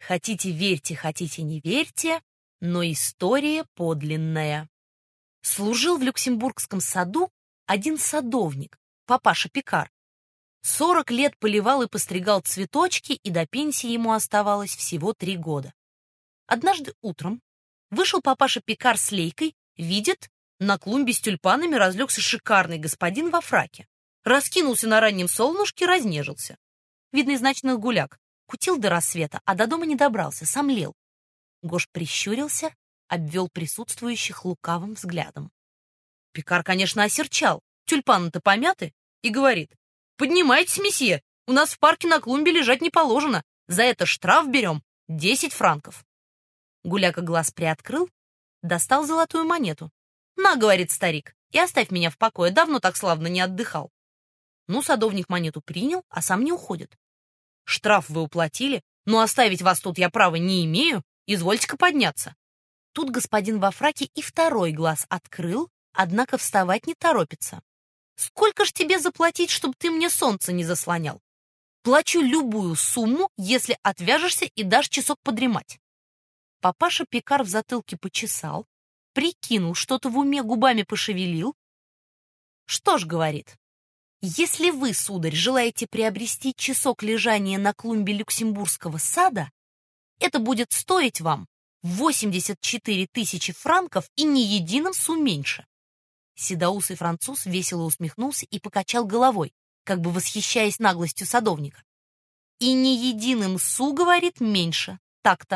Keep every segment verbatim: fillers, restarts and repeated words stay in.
Хотите верьте, хотите не верьте, но история подлинная. Служил в Люксембургском саду один садовник, папаша Пикар. Сорок лет поливал и постригал цветочки, и до пенсии ему оставалось всего три года. Однажды утром вышел папаша Пикар с лейкой, видит, на клумбе с тюльпанами разлегся шикарный господин во фраке. Раскинулся на раннем солнышке, разнежился. Видно, из ночных гуляк. Кутил до рассвета, а до дома не добрался, сомлел. Гош прищурился, обвел присутствующих лукавым взглядом. Пикар, конечно, осерчал, тюльпаны-то помяты, и говорит: «Поднимайтесь, месье, у нас в парке на клумбе лежать не положено, за это штраф берем десять франков». Гуляка глаз приоткрыл, достал золотую монету. «На, — говорит старик, — и оставь меня в покое, давно так славно не отдыхал». Ну, садовник монету принял, а сам не уходит. «Штраф вы уплатили, но оставить вас тут я права не имею, извольте-ка подняться». Тут господин во фраке и второй глаз открыл, однако вставать не торопится. «Сколько ж тебе заплатить, чтобы ты мне солнце не заслонял? Плачу любую сумму, если отвяжешься и дашь часок подремать». Папаша Пикар в затылке почесал, прикинул, что-то в уме губами пошевелил. «Что ж, — говорит, — если вы, сударь, желаете приобрести часок лежания на клумбе Люксембургского сада, это будет стоить вам восемьдесят четыре тысячи франков и ни единым су меньше». Седоусый француз весело усмехнулся и покачал головой, как бы восхищаясь наглостью садовника. «И ни единым су, — говорит, — меньше. Так-то».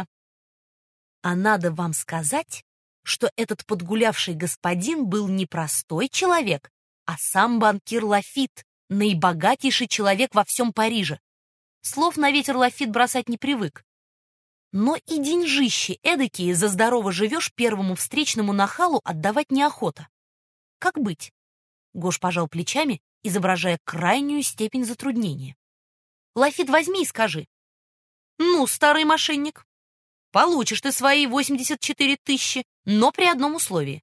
А надо вам сказать, что этот подгулявший господин был не простой человек, а сам банкир Лафит, наибогатейший человек во всем Париже. Слов на ветер Лафит бросать не привык. Но и деньжищи эдакие за здорово живешь первому встречному нахалу отдавать неохота. Как быть? Гош пожал плечами, изображая крайнюю степень затруднения. Лафит, возьми и скажи: «Ну, старый мошенник, получишь ты свои восемьдесят четыре тысячи, но при одном условии.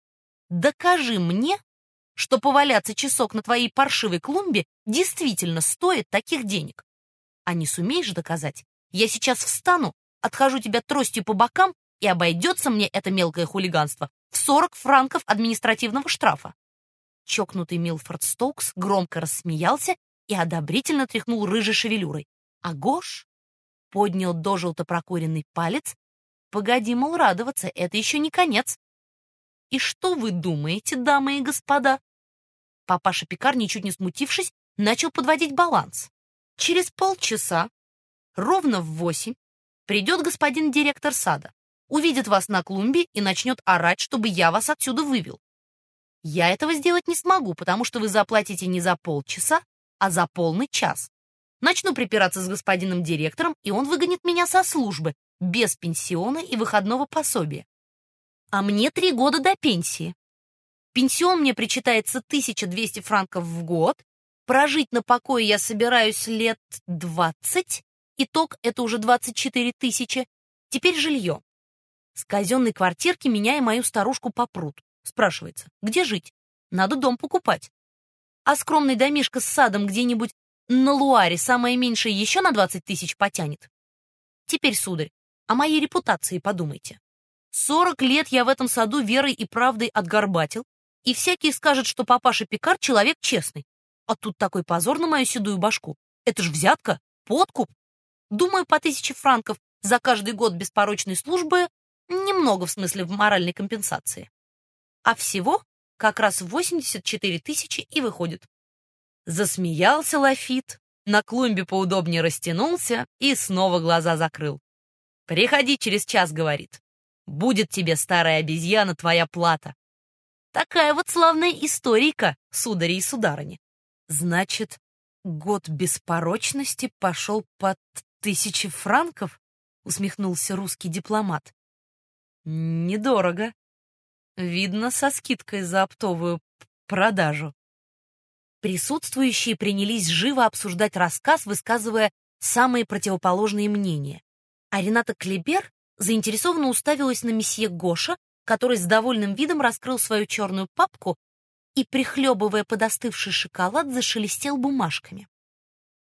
Докажи мне, что поваляться часок на твоей паршивой клумбе действительно стоит таких денег. А не сумеешь доказать, я сейчас встану, отхожу тебя тростью по бокам, и обойдется мне это мелкое хулиганство в сорок франков административного штрафа». Чокнутый Милфорд Стоукс громко рассмеялся и одобрительно тряхнул рыжей шевелюрой. А Гош поднял дожелто прокуренный палец. Погоди, мол, радоваться, это еще не конец. И что вы думаете, дамы и господа? Папаша Пикар, ничуть не смутившись, начал подводить баланс. Через полчаса, ровно в восемь, придет господин директор сада, увидит вас на клумбе и начнет орать, чтобы я вас отсюда вывел. Я этого сделать не смогу, потому что вы заплатите не за полчаса, а за полный час. Начну припираться с господином директором, и он выгонит меня со службы, без пенсиона и выходного пособия. А мне три года до пенсии. Пенсион мне причитается тысяча двести франков в год, прожить на покое я собираюсь лет двадцать, итог — это уже двадцать четыре тысячи. Теперь жилье. С казенной квартирки меня и мою старушку попрут. Спрашивается, где жить? Надо дом покупать. А скромный домишко с садом где-нибудь на Луаре самое меньшее еще на двадцать тысяч потянет. Теперь, сударь, о моей репутации подумайте. Сорок лет я в этом саду верой и правдой отгорбатил, и всякий скажет, что папаша Пикар человек честный. А тут такой позор на мою седую башку. Это ж взятка, подкуп. Думаю, по тысяче франков за каждый год беспорочной службы немного в смысле в моральной компенсации. А всего как раз восемьдесят четыре тысячи и выходит. Засмеялся Лафит, на клумбе поудобнее растянулся и снова глаза закрыл. «Приходи через час, — говорит, — будет тебе, старая обезьяна, твоя плата». Такая вот славная историйка, судари и сударыни. Значит, год беспорочности пошел под тысячи франков? Усмехнулся русский дипломат. Недорого. Видно, со скидкой за оптовую продажу. Присутствующие принялись живо обсуждать рассказ, высказывая самые противоположные мнения. А Рената Клебер заинтересованно уставилась на месье Гоша, который с довольным видом раскрыл свою черную папку и, прихлебывая подостывший шоколад, зашелестел бумажками.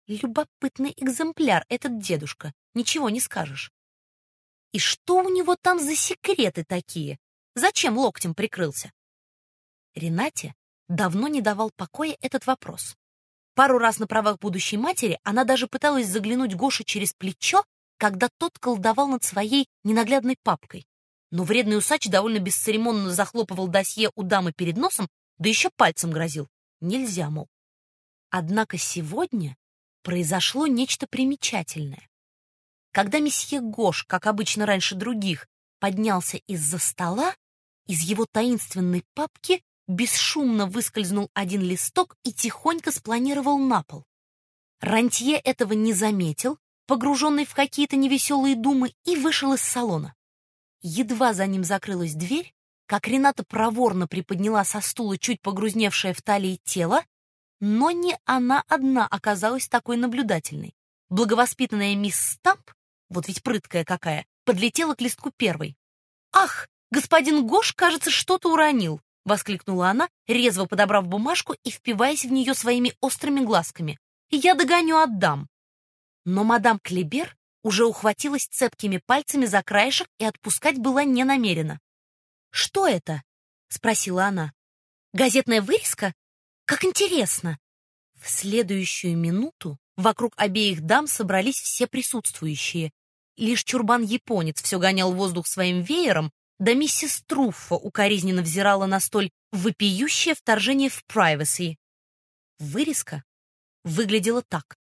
Любопытный экземпляр этот дедушка, ничего не скажешь. И что у него там за секреты такие? Зачем локтем прикрылся? Ренате давно не давал покоя этот вопрос. Пару раз на правах будущей матери она даже пыталась заглянуть Гоше через плечо, когда тот колдовал над своей ненаглядной папкой. Но вредный усач довольно бесцеремонно захлопывал досье у дамы перед носом, да еще пальцем грозил. Нельзя, мол. Однако сегодня произошло нечто примечательное. Когда месье Гош, как обычно раньше других, поднялся из-за стола, из его таинственной папки бесшумно выскользнул один листок и тихонько спланировал на пол. Рантье этого не заметил, погруженный в какие-то невеселые думы, и вышел из салона. Едва за ним закрылась дверь, как Рената проворно приподняла со стула чуть погрузневшее в талии тело, но не она одна оказалась такой наблюдательной. Благовоспитанная мисс Стамп, вот ведь прыткая какая, подлетела к листку первой. «Ах, господин Гош, кажется, что-то уронил!» — воскликнула она, резво подобрав бумажку и впиваясь в нее своими острыми глазками. «Я догоню, отдам!» Но мадам Клибер уже ухватилась цепкими пальцами за краешек и отпускать была не намерена. «Что это?» — спросила она. «Газетная вырезка? Как интересно!» В следующую минуту вокруг обеих дам собрались все присутствующие. Лишь чурбан-японец все гонял воздух своим веером, да миссис Труффо укоризненно взирала на столь вопиющее вторжение в privacy. Вырезка выглядела так.